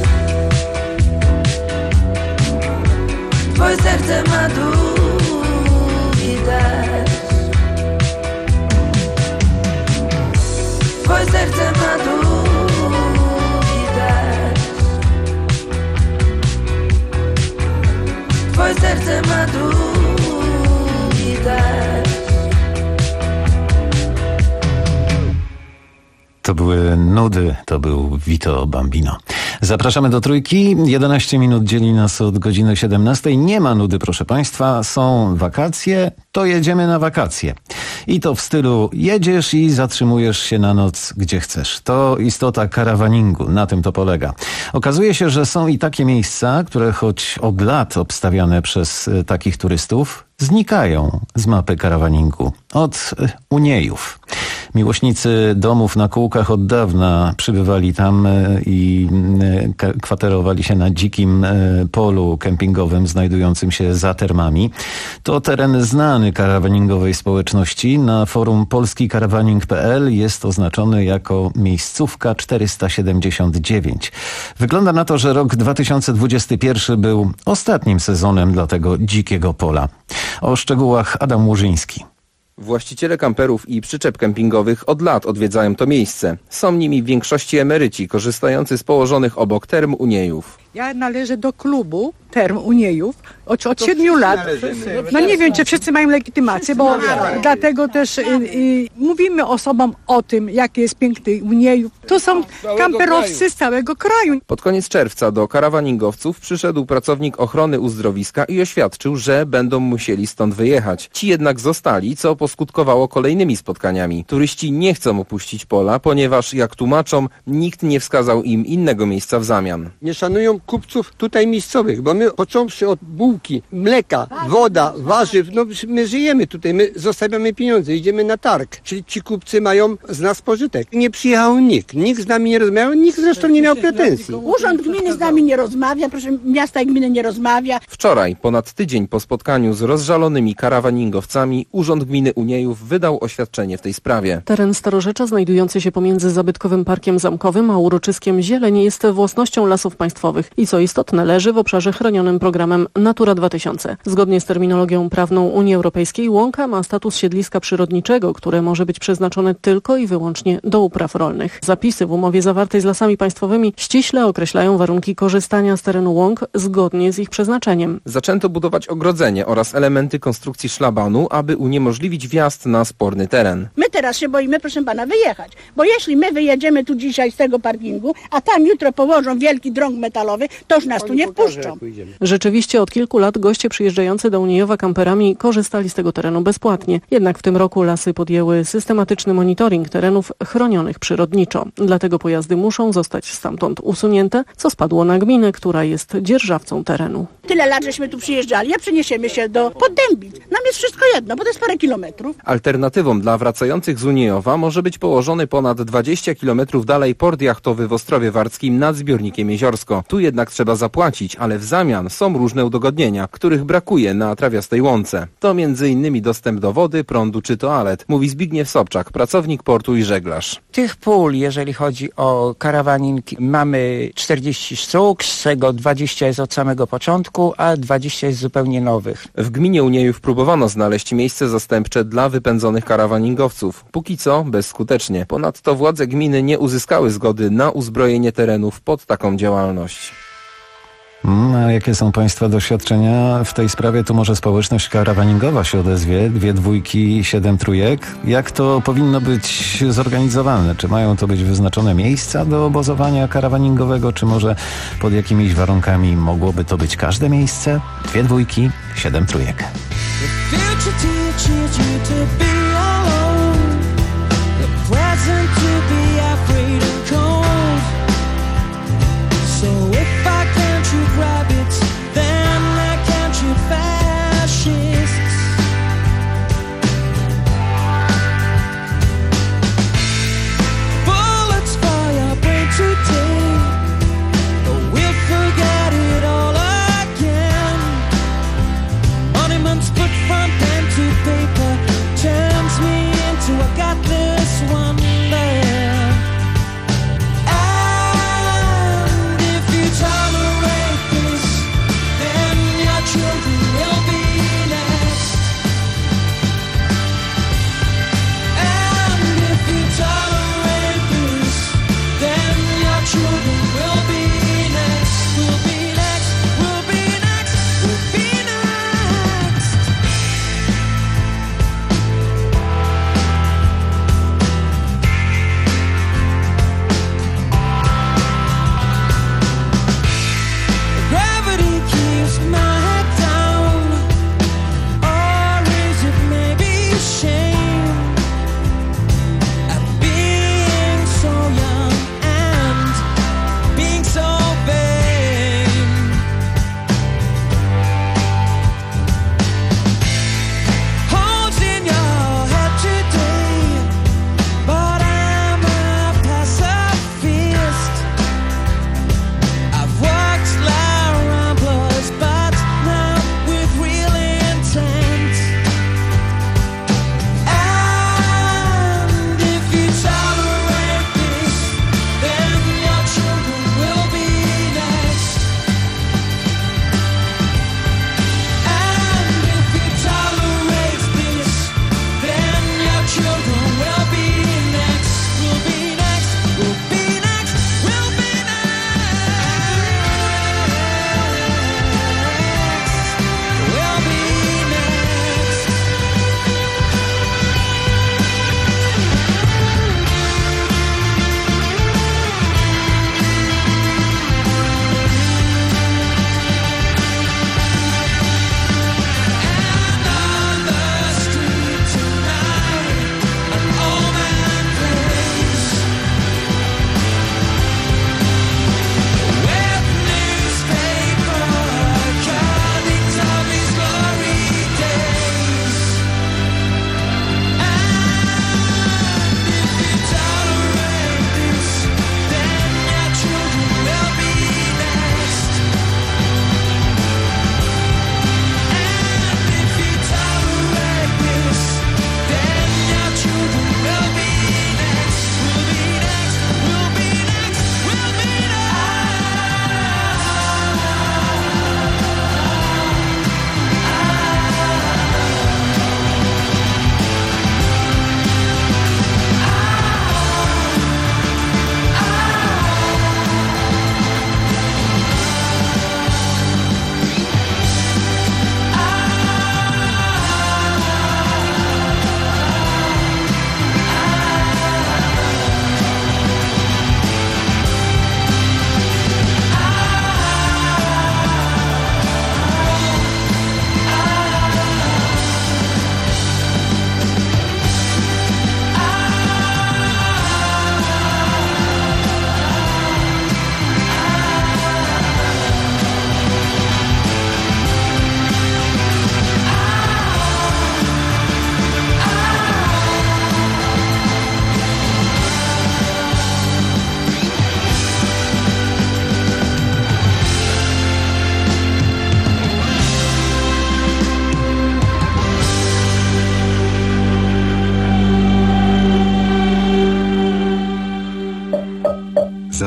Twoje serce ma długi też. Twoje serce ma długi też. Twoje serce ma długi też. To były nudy, to był Vito Bambino. Zapraszamy do Trójki. jedenaście minut dzieli nas od godziny siedemnastej. Nie ma nudy, proszę Państwa. Są wakacje, to jedziemy na wakacje. I to w stylu jedziesz i zatrzymujesz się na noc gdzie chcesz. To istota karawaningu, na tym to polega. Okazuje się, że są i takie miejsca, które choć od lat obstawiane przez takich turystów, znikają z mapy karawaningu. Od Uniejów. Miłośnicy domów na kółkach od dawna przybywali tam i kwaterowali się na dzikim polu kempingowym znajdującym się za termami. To teren znany karawaningowej społeczności. Na forum polski karawaning kropka p l jest oznaczony jako miejscówka czterysta siedemdziesiąt dziewięć. Wygląda na to, że rok dwa tysiące dwudziesty pierwszy był ostatnim sezonem dla tego dzikiego pola. O szczegółach Adam Łużyński. Właściciele kamperów i przyczep kempingowych od lat odwiedzają to miejsce. Są nimi w większości emeryci korzystający z położonych obok term Uniejów. Ja należę do klubu term Uniejów od, od siedmiu lat. No nie wiem, czy wszyscy mają legitymację, bo dlatego też y, y, mówimy osobom o tym, jaki jest piękny Uniejów. To są kamperowcy z całego kraju. Pod koniec czerwca do karawaningowców przyszedł pracownik ochrony uzdrowiska i oświadczył, że będą musieli stąd wyjechać. Ci jednak zostali, co poskutkowało kolejnymi spotkaniami. Turyści nie chcą opuścić pola, ponieważ, jak tłumaczą, nikt nie wskazał im innego miejsca w zamian. Nie szanują kupców tutaj miejscowych, bo my począwszy od bułki, mleka, woda, warzyw, no my żyjemy tutaj, my zostawiamy pieniądze, idziemy na targ, czyli ci kupcy mają z nas pożytek. Nie przyjechał nikt, nikt z nami nie rozmawiał, nikt zresztą nie miał pretensji. Urząd Gminy z nami nie rozmawia, proszę miasta i gminy nie rozmawia. Wczoraj, ponad tydzień po spotkaniu z rozżalonymi karawaningowcami, Urząd Gminy Uniejów wydał oświadczenie w tej sprawie. Teren Starorzecza znajdujący się pomiędzy zabytkowym Parkiem Zamkowym a uroczyskiem Zieleń jest własnością Lasów Państwowych i co istotne leży w obszarze chronionym programem Natura dwa tysiące. Zgodnie z terminologią prawną Unii Europejskiej łąka ma status siedliska przyrodniczego, które może być przeznaczone tylko i wyłącznie do upraw rolnych. Zapisy w umowie zawartej z Lasami Państwowymi ściśle określają warunki korzystania z terenu łąk zgodnie z ich przeznaczeniem. Zaczęto budować ogrodzenie oraz elementy konstrukcji szlabanu, aby uniemożliwić wjazd na sporny teren. My teraz się boimy, proszę pana, wyjechać, bo jeśli my wyjedziemy tu dzisiaj z tego parkingu, a tam jutro położą wielki drąg metalowy, to już nas tu nie wpuszczą. Rzeczywiście od kilku lat goście przyjeżdżający do Uniejowa kamperami korzystali z tego terenu bezpłatnie. Jednak w tym roku lasy podjęły systematyczny monitoring terenów chronionych przyrodniczo. Dlatego pojazdy muszą zostać stamtąd usunięte, co spadło na gminę, która jest dzierżawcą terenu. Tyle lat, żeśmy tu przyjeżdżali, a przeniesiemy się do Poddębic. Nam jest wszystko jedno, bo to jest parę kilometrów. Alternatywą dla wracających z Uniejowa może być położony ponad dwadzieścia kilometrów dalej port jachtowy w Ostrowie Warckim nad zbiornikiem Jeziorsko. Tu jednak trzeba zapłacić, ale w zamian są różne udogodnienia, których brakuje na trawiastej łące. To między innymi dostęp do wody, prądu czy toalet, mówi Zbigniew Sobczak, pracownik portu i żeglarz. Tych pól, jeżeli chodzi o karawaninki, mamy czterdzieści sztuk, z czego dwadzieścia jest od samego początku, a dwadzieścia jest zupełnie nowych. W gminie Uniejów próbowano znaleźć miejsce zastępcze dla wypędzonych karawaningowców. Póki co bezskutecznie. Ponadto władze gminy nie uzyskały zgody na uzbrojenie terenów pod taką działalność. A jakie są Państwa doświadczenia w tej sprawie? Tu może społeczność karawaningowa się odezwie. Dwie dwójki, siedem trójek. Jak to powinno być zorganizowane? Czy mają to być wyznaczone miejsca do obozowania karawaningowego, czy może pod jakimiś warunkami mogłoby to być każde miejsce? Dwie dwójki, siedem trójek. Put front pen to paper, turn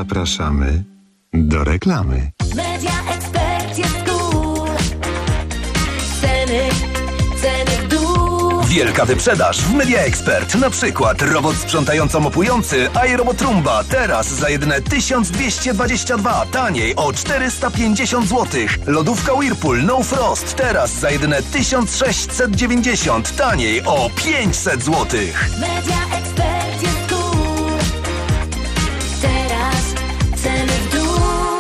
Zapraszamy do reklamy. Media Expert jest cool. Ceny, ceny w dół. Wielka wyprzedaż w Media Expert. Na przykład robot sprzątająco-mopujący iRobot Roomba teraz za jedyne tysiąc dwieście dwadzieścia dwa, taniej o czterysta pięćdziesiąt złotych. Lodówka Whirlpool No Frost teraz za jedyne tysiąc sześćset dziewięćdziesiąt, taniej o pięćset złotych. Media Expert jest cool. Teraz ceny w dół.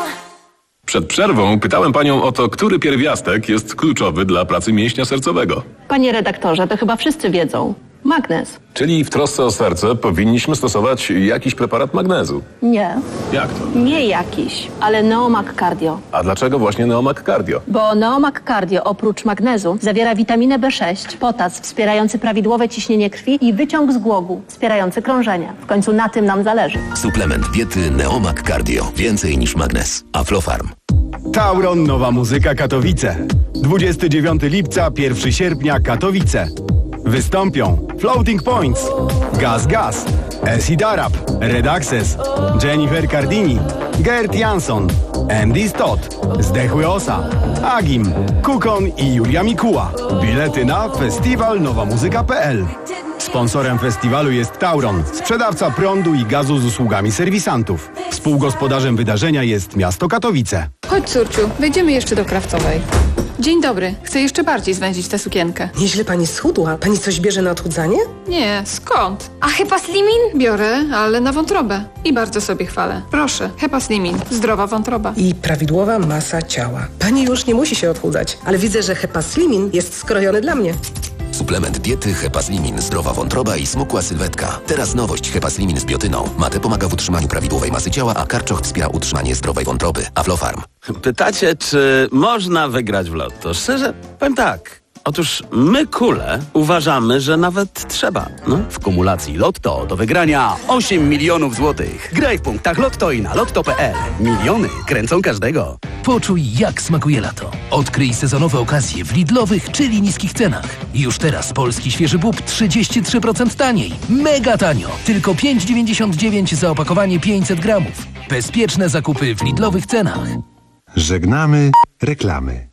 Przed przerwą pytałem panią o to, który pierwiastek jest kluczowy dla pracy mięśnia sercowego. Panie redaktorze, to chyba wszyscy wiedzą. Magnez. Czyli w trosce o serce powinniśmy stosować jakiś preparat magnezu. Nie. Jak to? Nie jakiś, ale Neomag Cardio. A dlaczego właśnie Neomag Cardio? Bo Neomag Cardio oprócz magnezu zawiera witaminę B sześć, potas wspierający prawidłowe ciśnienie krwi i wyciąg z głogu wspierający krążenie. W końcu na tym nam zależy. Suplement diety Neomag Cardio. Więcej niż magnez. Aflofarm. Tauron Nowa Muzyka Katowice. dwudziestego dziewiątego lipca, pierwszego sierpnia Katowice. Wystąpią Floating Points, Gaz Gaz, Acid Arab, Red Access, Jennifer Cardini, Gert Jansson, Andy Stott, Zdechły Osa, Agim, Kukon i Julia Mikuła. Bilety na festiwal nowa muzyka kropka p l. Sponsorem festiwalu jest Tauron, sprzedawca prądu i gazu z usługami serwisantów. Współgospodarzem wydarzenia jest miasto Katowice. Chodź, córciu, wejdziemy jeszcze do Krawcowej. Dzień dobry. Chcę jeszcze bardziej zwęzić tę sukienkę. Nieźle pani schudła. Pani coś bierze na odchudzanie? Nie, skąd? A Hepa Slimin? Biorę, ale na wątrobę. I bardzo sobie chwalę. Proszę, Hepa Slimin. Zdrowa wątroba. I prawidłowa masa ciała. Pani już nie musi się odchudzać, ale widzę, że Hepa Slimin jest skrojony dla mnie. Suplement diety Hepaslimin, zdrowa wątroba i smukła sylwetka. Teraz nowość Hepaslimin z biotyną. Mate pomaga w utrzymaniu prawidłowej masy ciała, a karczoch wspiera utrzymanie zdrowej wątroby. Aflofarm. Pytacie, czy można wygrać w lotto? Szczerze, powiem tak. Otóż my, kule, uważamy, że nawet trzeba. No? W kumulacji Lotto do wygrania osiem milionów złotych. Graj w punktach Lotto i na lotto kropka p l. Miliony kręcą każdego. Poczuj, jak smakuje lato. Odkryj sezonowe okazje w Lidlowych, czyli niskich cenach. Już teraz polski świeży bób trzydzieści trzy procent taniej. Mega tanio. Tylko pięć dziewięćdziesiąt dziewięć za opakowanie pięćset gramów. Bezpieczne zakupy w Lidlowych cenach. Żegnamy reklamy.